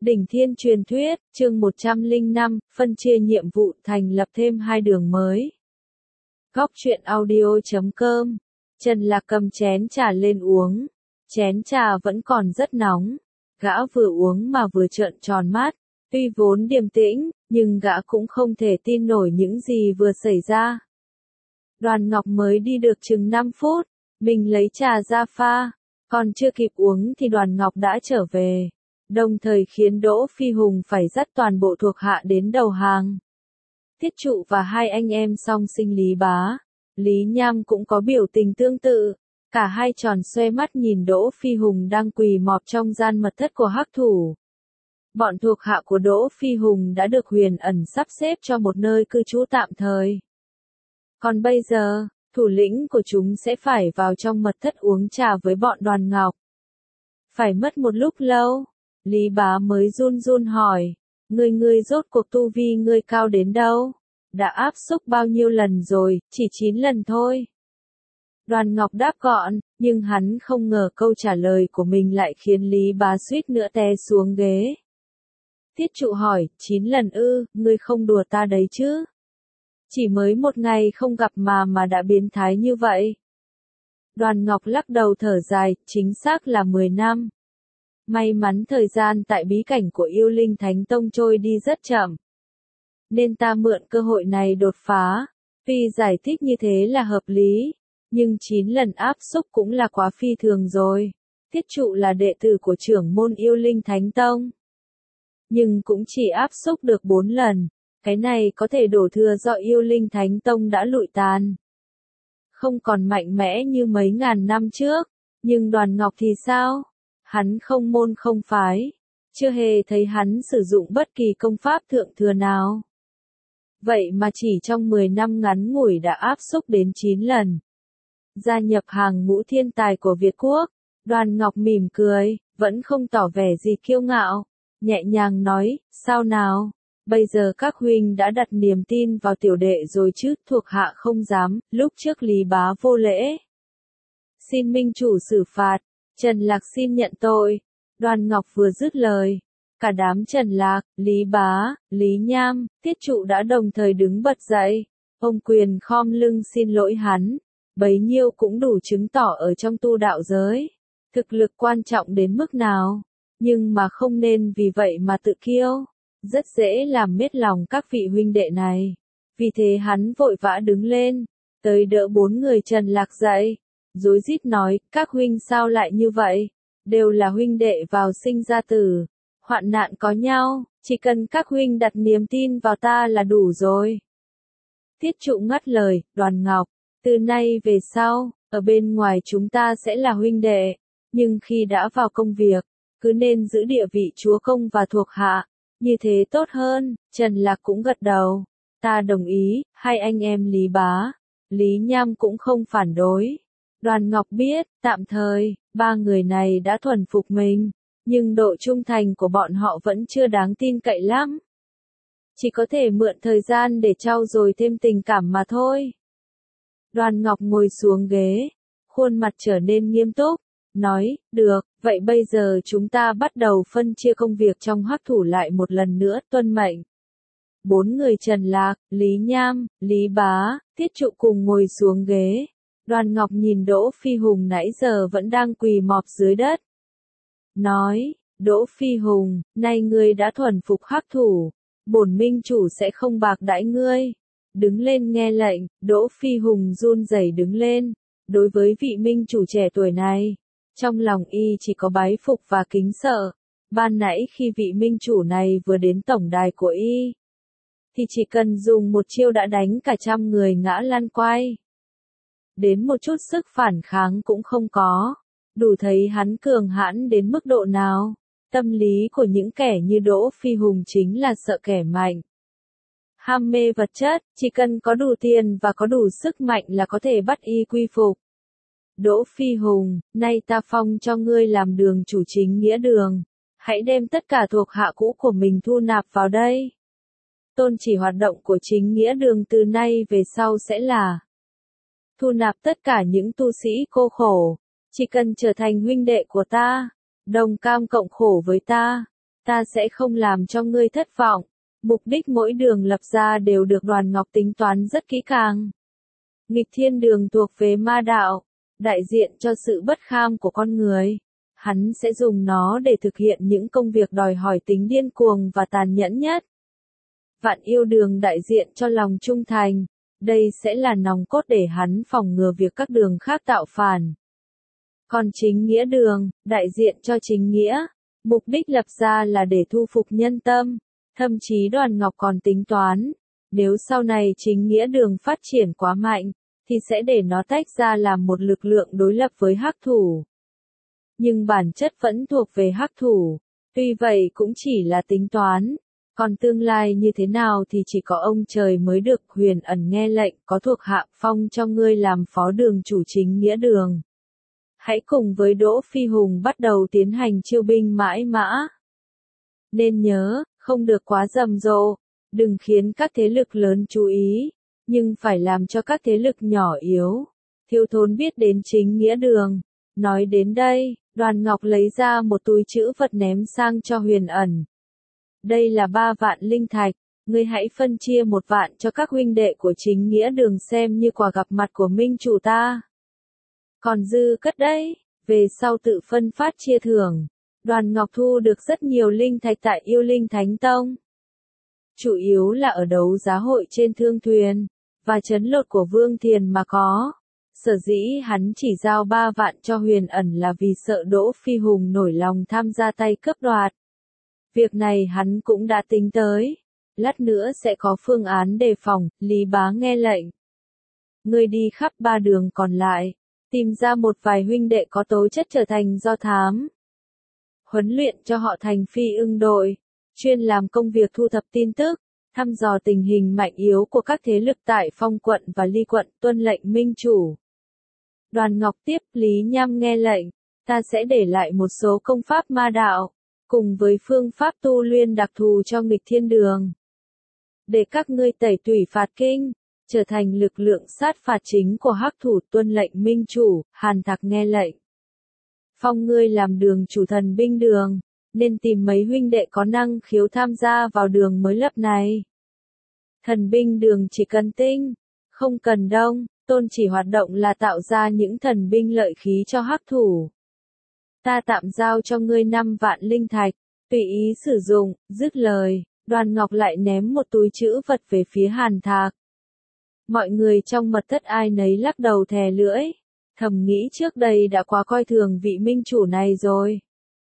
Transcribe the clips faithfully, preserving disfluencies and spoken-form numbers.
Đỉnh Thiên Truyền Thuyết, chương một trăm lẻ năm, phân chia nhiệm vụ thành lập thêm hai đường mới. Góc truyện audio chấm com. Trần Lạc cầm chén trà lên uống. Chén trà vẫn còn rất nóng. Gã vừa uống mà vừa trợn tròn mắt. Tuy vốn điềm tĩnh, nhưng gã cũng không thể tin nổi những gì vừa xảy ra. Đoàn Ngọc mới đi được chừng năm phút. Mình lấy trà ra pha. Còn chưa kịp uống thì Đoàn Ngọc đã trở về. Đồng thời khiến Đỗ Phi Hùng phải dắt toàn bộ thuộc hạ đến đầu hàng. Tiết Trụ và hai anh em song sinh Lý Bá, Lý Nham cũng có biểu tình tương tự. Cả hai tròn xoe mắt nhìn Đỗ Phi Hùng đang quỳ mọp trong gian mật thất của hắc thủ. Bọn thuộc hạ của Đỗ Phi Hùng đã được Huyền Ẩn sắp xếp cho một nơi cư trú tạm thời. Còn bây giờ, thủ lĩnh của chúng sẽ phải vào trong mật thất uống trà với bọn Đoàn Ngọc. Phải mất một lúc lâu, Lý Bá mới run run hỏi, ngươi ngươi rốt cuộc tu vi ngươi cao đến đâu? Đã áp xúc bao nhiêu lần rồi, chỉ chín lần thôi. Đoàn Ngọc đáp gọn, nhưng hắn không ngờ câu trả lời của mình lại khiến Lý Bá suýt nữa té xuống ghế. Tiết Trụ hỏi, chín lần ư, ngươi không đùa ta đấy chứ? Chỉ mới một ngày không gặp mà mà đã biến thái như vậy. Đoàn Ngọc lắc đầu thở dài, chính xác là mười năm. May mắn thời gian tại bí cảnh của Yêu Linh Thánh Tông trôi đi rất chậm. Nên ta mượn cơ hội này đột phá. Tuy giải thích như thế là hợp lý, nhưng chín lần áp xúc cũng là quá phi thường rồi. Tiết Trụ là đệ tử của trưởng môn Yêu Linh Thánh Tông. Nhưng cũng chỉ áp xúc được bốn lần. Cái này có thể đổ thừa do Yêu Linh Thánh Tông đã lụi tàn. Không còn mạnh mẽ như mấy ngàn năm trước. Nhưng Đoàn Ngọc thì sao? Hắn không môn không phái. Chưa hề thấy hắn sử dụng bất kỳ công pháp thượng thừa nào. Vậy mà chỉ trong mười năm ngắn ngủi đã áp xúc đến chín lần. Gia nhập hàng ngũ thiên tài của Việt Quốc. Đoàn Ngọc mỉm cười, vẫn không tỏ vẻ gì kiêu ngạo. Nhẹ nhàng nói, sao nào? Bây giờ các huynh đã đặt niềm tin vào tiểu đệ rồi chứ, thuộc hạ không dám, lúc trước Lý Bá vô lễ. Xin minh chủ xử phạt, Trần Lạc xin nhận tội. Đoàn Ngọc vừa dứt lời, cả đám Trần Lạc, Lý Bá, Lý Nham, Tiết Trụ đã đồng thời đứng bật dậy. Ông quyền khom lưng xin lỗi hắn, bấy nhiêu cũng đủ chứng tỏ ở trong tu đạo giới. Thực lực quan trọng đến mức nào, nhưng mà không nên vì vậy mà tự kiêu. Rất dễ làm mết lòng các vị huynh đệ này. Vì thế hắn vội vã đứng lên, tới đỡ bốn người Trần Lạc dậy, rối rít nói, các huynh sao lại như vậy? Đều là huynh đệ vào sinh ra tử, hoạn nạn có nhau, chỉ cần các huynh đặt niềm tin vào ta là đủ rồi. Tiết Trụ ngắt lời, Đoàn Ngọc, từ nay về sau, ở bên ngoài chúng ta sẽ là huynh đệ, nhưng khi đã vào công việc, cứ nên giữ địa vị chúa công và thuộc hạ. Như thế tốt hơn. Trần Lạc cũng gật đầu. Ta đồng ý, hai anh em Lý Bá, Lý Nham cũng không phản đối. Đoàn Ngọc biết, tạm thời, ba người này đã thuần phục mình, nhưng độ trung thành của bọn họ vẫn chưa đáng tin cậy lắm. Chỉ có thể mượn thời gian để trau dồi thêm tình cảm mà thôi. Đoàn Ngọc ngồi xuống ghế, khuôn mặt trở nên nghiêm túc. Nói, được, vậy bây giờ chúng ta bắt đầu phân chia công việc trong hắc thủ lại một lần nữa, tuân mệnh. Bốn người Trần Lạc, Lý Nham, Lý Bá, Tiết Trụ cùng ngồi xuống ghế. Đoàn Ngọc nhìn Đỗ Phi Hùng nãy giờ vẫn đang quỳ mọp dưới đất. Nói, Đỗ Phi Hùng, nay ngươi đã thuần phục hắc thủ, bổn minh chủ sẽ không bạc đãi ngươi. Đứng lên nghe lệnh, Đỗ Phi Hùng run rẩy đứng lên. Đối với vị minh chủ trẻ tuổi này, trong lòng y chỉ có bái phục và kính sợ. Ban nãy khi vị minh chủ này vừa đến tổng đài của y, thì chỉ cần dùng một chiêu đã đánh cả trăm người ngã lăn quay. Đến một chút sức phản kháng cũng không có. Đủ thấy hắn cường hãn đến mức độ nào. Tâm lý của những kẻ như Đỗ Phi Hùng chính là sợ kẻ mạnh. Ham mê vật chất, chỉ cần có đủ tiền và có đủ sức mạnh là có thể bắt y quy phục. Đỗ Phi Hùng, nay ta phong cho ngươi làm đường chủ chính nghĩa đường. Hãy đem tất cả thuộc hạ cũ của mình thu nạp vào đây. Tôn chỉ hoạt động của chính nghĩa đường từ nay về sau sẽ là thu nạp tất cả những tu sĩ cô khổ. Chỉ cần trở thành huynh đệ của ta, đồng cam cộng khổ với ta, ta sẽ không làm cho ngươi thất vọng. Mục đích mỗi đường lập ra đều được Đoàn Ngọc tính toán rất kỹ càng. Nghịch thiên đường thuộc về ma đạo, đại diện cho sự bất kham của con người. Hắn sẽ dùng nó để thực hiện những công việc đòi hỏi tính điên cuồng và tàn nhẫn nhất. Vạn yêu đường đại diện cho lòng trung thành, đây sẽ là nòng cốt để hắn phòng ngừa việc các đường khác tạo phản. Còn chính nghĩa đường, đại diện cho chính nghĩa, mục đích lập ra là để thu phục nhân tâm, thậm chí Đoàn Ngọc còn tính toán, nếu sau này chính nghĩa đường phát triển quá mạnh, thì sẽ để nó tách ra làm một lực lượng đối lập với hắc thủ. Nhưng bản chất vẫn thuộc về hắc thủ, tuy vậy cũng chỉ là tính toán, còn tương lai như thế nào thì chỉ có ông trời mới được. Huyền Ẩn nghe lệnh, có thuộc hạ phong cho ngươi làm phó đường chủ chính nghĩa đường. Hãy cùng với Đỗ Phi Hùng bắt đầu tiến hành chiêu binh mãi mã. Nên nhớ, không được quá rầm rộ, đừng khiến các thế lực lớn chú ý, nhưng phải làm cho các thế lực nhỏ yếu, thiếu thốn biết đến chính nghĩa đường. Nói đến đây, Đoàn Ngọc lấy ra một túi trữ vật ném sang cho Huyền Ẩn. Đây là ba vạn linh thạch, ngươi hãy phân chia một vạn cho các huynh đệ của chính nghĩa đường xem như quà gặp mặt của minh chủ ta. Còn dư cất đấy, về sau tự phân phát chia thưởng. Đoàn Ngọc thu được rất nhiều linh thạch tại Yêu Linh Thánh Tông. Chủ yếu là ở đấu giá hội trên thương thuyền, và trấn lột của Vương Thiền mà có. Sở dĩ hắn chỉ giao ba vạn cho Huyền Ẩn là vì sợ Đỗ Phi Hùng nổi lòng tham gia tay cướp đoạt. Việc này hắn cũng đã tính tới. Lát nữa sẽ có phương án đề phòng. Lý Bá nghe lệnh. Ngươi đi khắp ba đường còn lại, tìm ra một vài huynh đệ có tố chất trở thành do thám. Huấn luyện cho họ thành phi ưng đội, chuyên làm công việc thu thập tin tức, thăm dò tình hình mạnh yếu của các thế lực tại Phong quận và Ly quận, tuân lệnh minh chủ. Đoàn Ngọc tiếp, Lý Nham nghe lệnh, ta sẽ để lại một số công pháp ma đạo, cùng với phương pháp tu luyện đặc thù cho nghịch thiên đường. Để các ngươi tẩy tủy phạt kinh, trở thành lực lượng sát phạt chính của hắc thủ. Tuân lệnh minh chủ. Hàn Thạc nghe lệnh. Phong ngươi làm đường chủ thần binh đường, nên tìm mấy huynh đệ có năng khiếu tham gia vào đường mới lập này. Thần binh đường chỉ cần tinh, không cần đông, tôn chỉ hoạt động là tạo ra những thần binh lợi khí cho hắc thủ. Ta tạm giao cho ngươi năm vạn linh thạch, tùy ý sử dụng. Dứt lời, Đoàn Ngọc lại ném một túi trữ vật về phía Hàn Thạc. Mọi người trong mật thất ai nấy lắc đầu thè lưỡi, thầm nghĩ trước đây đã quá coi thường vị minh chủ này rồi.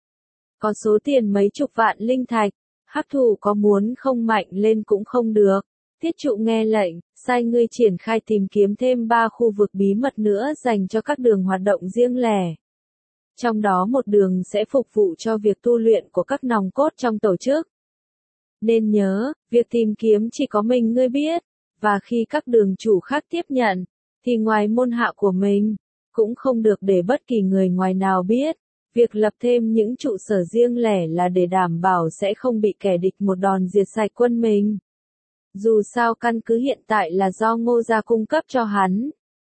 Có số tiền mấy chục vạn linh thạch, hắc thủ có muốn không mạnh lên cũng không được. Thiết trụ nghe lệnh, sai ngươi triển khai tìm kiếm thêm ba khu vực bí mật nữa dành cho các đường hoạt động riêng lẻ. Trong đó một đường sẽ phục vụ cho việc tu luyện của các nòng cốt trong tổ chức. Nên nhớ, việc tìm kiếm chỉ có mình ngươi biết, và khi các đường chủ khác tiếp nhận, thì ngoài môn hạ của mình, cũng không được để bất kỳ người ngoài nào biết. Việc lập thêm những trụ sở riêng lẻ là để đảm bảo sẽ không bị kẻ địch một đòn diệt sạch quân mình. Dù sao căn cứ hiện tại là do Ngô gia cung cấp cho hắn.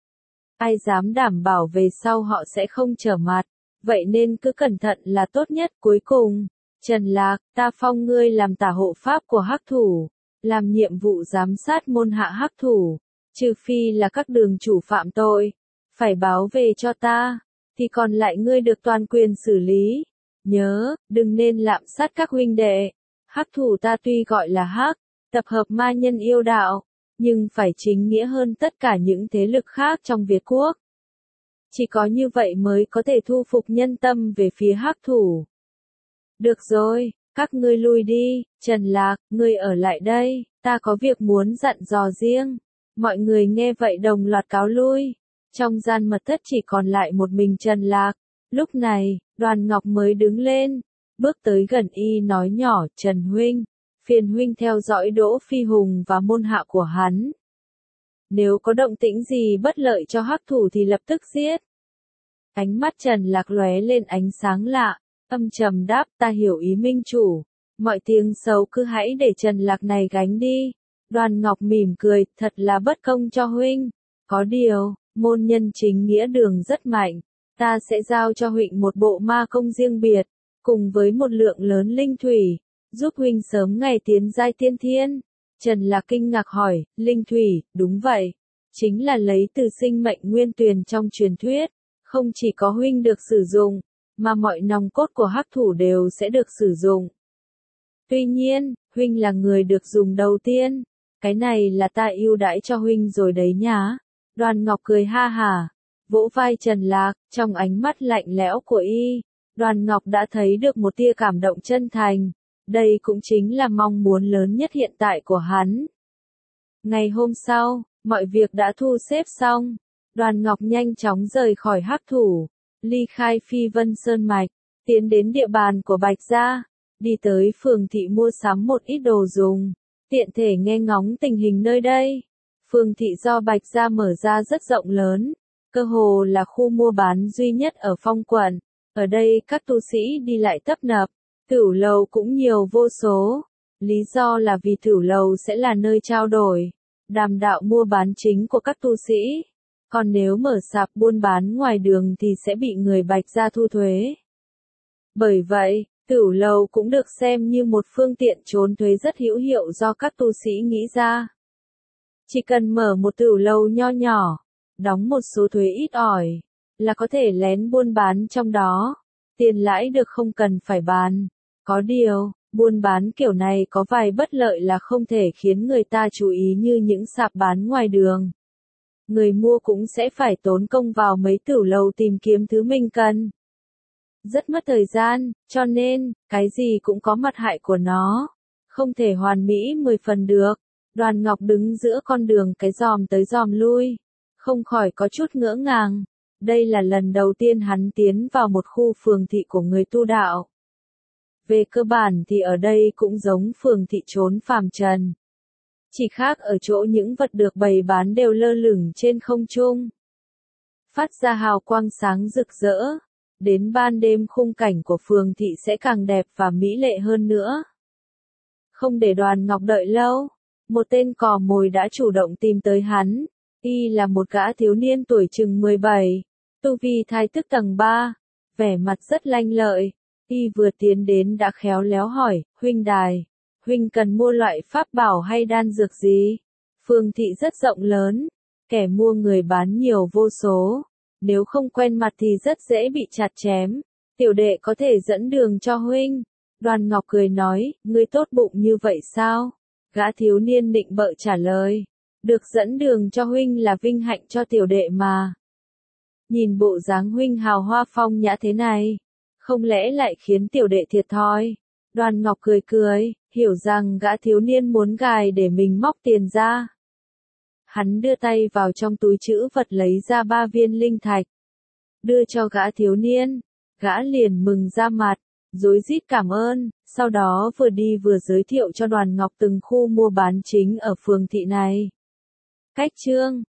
Ai dám đảm bảo về sau họ sẽ không trở mặt, vậy nên cứ cẩn thận là tốt nhất. Cuối cùng, Trần Lạc, ta phong ngươi làm tả hộ pháp của hắc thủ, làm nhiệm vụ giám sát môn hạ hắc thủ, trừ phi là các đường chủ phạm tội, phải báo về cho ta, thì còn lại ngươi được toàn quyền xử lý. Nhớ, đừng nên lạm sát các huynh đệ. Hắc thủ ta tuy gọi là hắc, tập hợp ma nhân yêu đạo, nhưng phải chính nghĩa hơn tất cả những thế lực khác trong Việt Quốc. Chỉ có như vậy mới có thể thu phục nhân tâm về phía hắc thủ. Được rồi, các ngươi lui đi. Trần Lạc, ngươi ở lại đây, ta có việc muốn dặn dò riêng. Mọi người nghe vậy đồng loạt cáo lui. Trong gian mật thất chỉ còn lại một mình Trần Lạc. Lúc này, Đoàn Ngọc mới đứng lên, bước tới gần y nói nhỏ, Trần huynh, phiền huynh theo dõi Đỗ Phi Hùng và môn hạ của hắn. Nếu có động tĩnh gì bất lợi cho hắc thủ thì lập tức giết. Ánh mắt Trần Lạc lóe lên ánh sáng lạ, âm trầm đáp, ta hiểu ý minh chủ, mọi tiếng xấu cứ hãy để Trần Lạc này gánh đi. Đoàn Ngọc mỉm cười, thật là bất công cho huynh. Có điều, môn nhân chính nghĩa đường rất mạnh, ta sẽ giao cho huynh một bộ ma công riêng biệt, cùng với một lượng lớn linh thủy, giúp huynh sớm ngày tiến giai tiên thiên. Trần Lạc kinh ngạc hỏi, linh thủy, đúng vậy, chính là lấy từ sinh mệnh nguyên tuyền trong truyền thuyết, không chỉ có huynh được sử dụng, mà mọi nòng cốt của hắc thủ đều sẽ được sử dụng. Tuy nhiên, huynh là người được dùng đầu tiên, cái này là ta ưu đãi cho huynh rồi đấy nhá. Đoàn Ngọc cười ha hả, vỗ vai Trần Lạc, trong ánh mắt lạnh lẽo của y, Đoàn Ngọc đã thấy được một tia cảm động chân thành, đây cũng chính là mong muốn lớn nhất hiện tại của hắn. Ngày hôm sau, mọi việc đã thu xếp xong, Đoàn Ngọc nhanh chóng rời khỏi hắc thủ, ly khai Phi Vân Sơn Mạch, tiến đến địa bàn của Bạch Gia, đi tới phường thị mua sắm một ít đồ dùng, tiện thể nghe ngóng tình hình nơi đây. Phường thị do Bạch Gia mở ra rất rộng lớn, cơ hồ là khu mua bán duy nhất ở Phong quận, ở đây các tu sĩ đi lại tấp nập, tửu lầu cũng nhiều vô số, lý do là vì tửu lầu sẽ là nơi trao đổi, đàm đạo mua bán chính của các tu sĩ. Còn nếu mở sạp buôn bán ngoài đường thì sẽ bị người Bạch Gia thu thuế. Bởi vậy, tửu lầu cũng được xem như một phương tiện trốn thuế rất hữu hiệu do các tu sĩ nghĩ ra. Chỉ cần mở một tửu lầu nho nhỏ, đóng một số thuế ít ỏi, là có thể lén buôn bán trong đó. Tiền lãi được không cần phải bàn. Có điều, buôn bán kiểu này có vài bất lợi là không thể khiến người ta chú ý như những sạp bán ngoài đường. Người mua cũng sẽ phải tốn công vào mấy tửu lầu tìm kiếm thứ mình cần. Rất mất thời gian, cho nên, cái gì cũng có mặt hại của nó. Không thể hoàn mỹ mười phần được. Đoàn Ngọc đứng giữa con đường cái dòm tới dòm lui. Không khỏi có chút ngỡ ngàng. Đây là lần đầu tiên hắn tiến vào một khu phường thị của người tu đạo. Về cơ bản thì ở đây cũng giống phường thị trốn phàm trần. Chỉ khác ở chỗ những vật được bày bán đều lơ lửng trên không trung. Phát ra hào quang sáng rực rỡ. Đến ban đêm khung cảnh của phường thị sẽ càng đẹp và mỹ lệ hơn nữa. Không để Đoàn Ngọc đợi lâu, một tên cò mồi đã chủ động tìm tới hắn. Y là một gã thiếu niên tuổi chừng mười bảy, tu vi thai tức tầng ba, vẻ mặt rất lanh lợi. Y vừa tiến đến đã khéo léo hỏi, huynh đài, huynh cần mua loại pháp bảo hay đan dược gì? Phường thị rất rộng lớn, kẻ mua người bán nhiều vô số. Nếu không quen mặt thì rất dễ bị chặt chém. Tiểu đệ có thể dẫn đường cho huynh. Đoàn Ngọc cười nói, ngươi tốt bụng như vậy sao? Gã thiếu niên nịnh bợ trả lời. Được dẫn đường cho huynh là vinh hạnh cho tiểu đệ mà. Nhìn bộ dáng huynh hào hoa phong nhã thế này, không lẽ lại khiến tiểu đệ thiệt thòi? Đoàn Ngọc cười cười, hiểu rằng gã thiếu niên muốn gài để mình móc tiền ra. Hắn đưa tay vào trong túi trữ vật lấy ra ba viên linh thạch. Đưa cho gã thiếu niên. Gã liền mừng ra mặt, rối rít cảm ơn, sau đó vừa đi vừa giới thiệu cho Đoàn Ngọc từng khu mua bán chính ở phường thị này. Cách chương